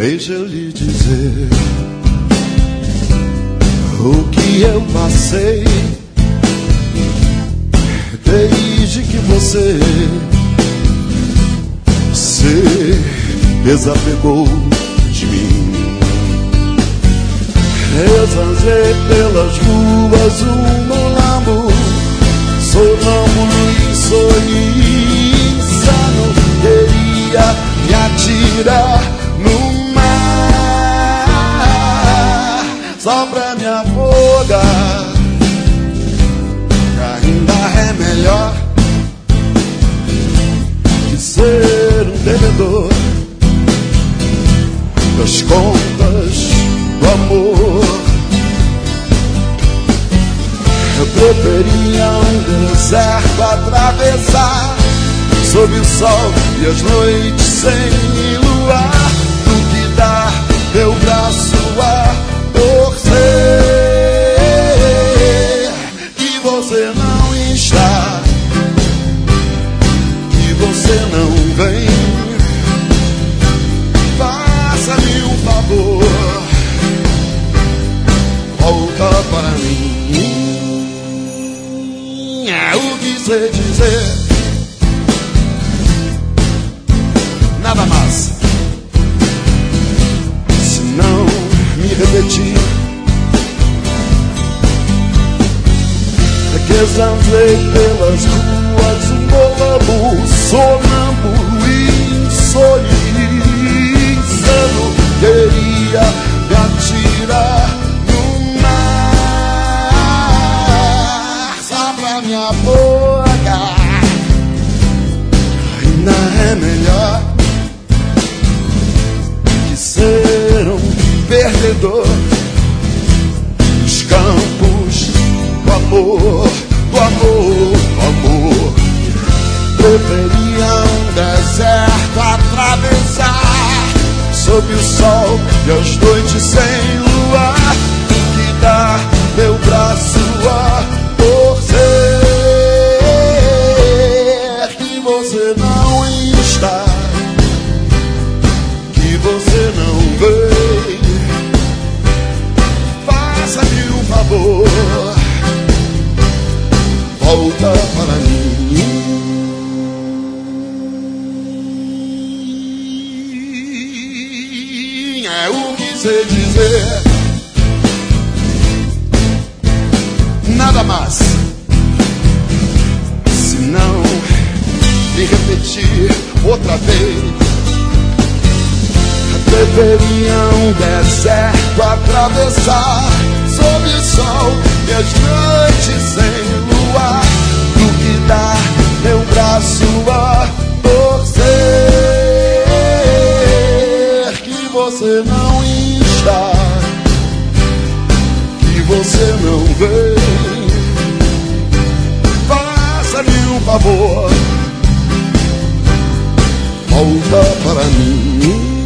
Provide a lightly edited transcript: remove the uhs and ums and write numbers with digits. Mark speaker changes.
Speaker 1: Deixa eu lhe dizer o que eu passei desde que você se desapegou de mim. Eu zanzei pelas ruas um molambo, sonâmbulo e insano. Queria me atirar no mar só pra me afogar. Ainda é melhor que ser um devedor das contas do amor. Eu preferia um deserto atravessar sob o sol e as noites sem luar do que dar meu braço a torcer. Que você não está, que você não vem. Faça-me um favor, volta para mim. O que sei dizer, nada mais, se não me repetir. É que zanzei pelas ruas um molambo, sonâmbulo e insano. Queria me atirar no mar só pra me afogar. Ainda é melhor que ser um perdedor nos campos do amor, do amor, do amor. Preferia um deserto atravessar sob o sol e as noites sem luar do que dar meu braço a torcer. Que você não está, que você não vem. Faça-me um favor, volta para mim. É o que sei dizer, nada mais, se não me repetir outra vez. Preferia um deserto atravessar sob o sol e as noites sem luar do que dar meu braço a torcer. Que você não está, que você não vem. Faça-me um favor, volta para mim.